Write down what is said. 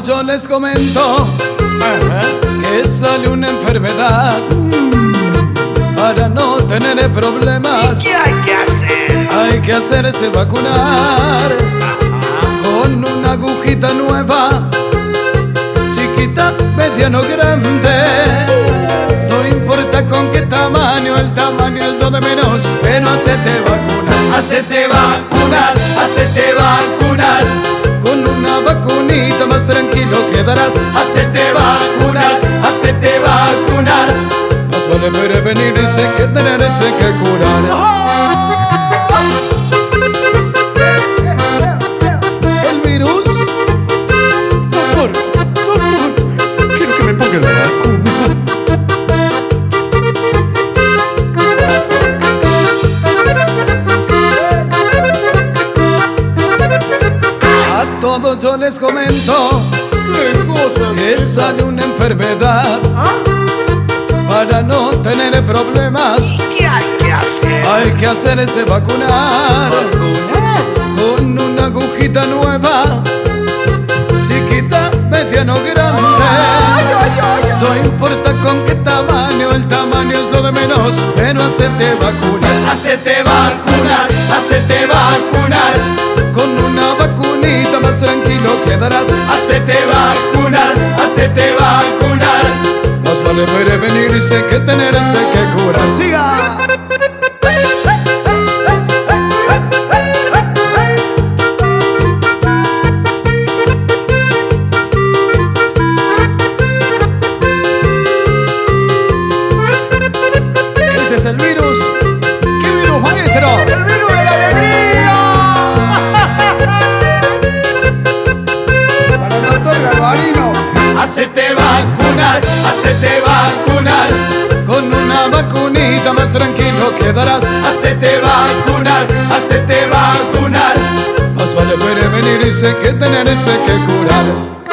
yo les comento que sale una enfermedad para no tener problemas. ¿Qué hay que hacer? Hay que hacerse vacunar con una agujita nueva, chiquita, mediano, grande. No importa con qué tamaño, el tamaño es lo de menos, pero hacete vacunar, hacete vacunar, hacete vacunar. Con una vacunita más tranquilo quedarás. Hacete vacunar, hacete vacunar. Más vale prevenirse que tenerse que curar. El virus, doctor, quiero que me ponga la vacuna. A todos yo les comento que sale una enfermedad para no tener problemas. ¿Qué hay que hacer? Hay que hacerse vacunar con una agujita nueva, chiquita, mediano, grande. No importa con qué tamaño, el tamaño es lo de menos, pero hacete vacunar, hacete vacunar, hacete vacunar. Con una vacunita más tranquilo quedarás. Hacete vacunar, hacete vacunar. Más vale prevenirse que tenerse que curar. ¡Siga! Este es el virus. ¿Qué virus, maestro? ¡El virus de la alegría! Para el doctor Garbarino. Hacete vacunar, hacete vacunar. Con una vacunita más tranquilo quedarás. Hacete vacunar, hacete vacunar. Más vale prevenirse que tenerse que curar.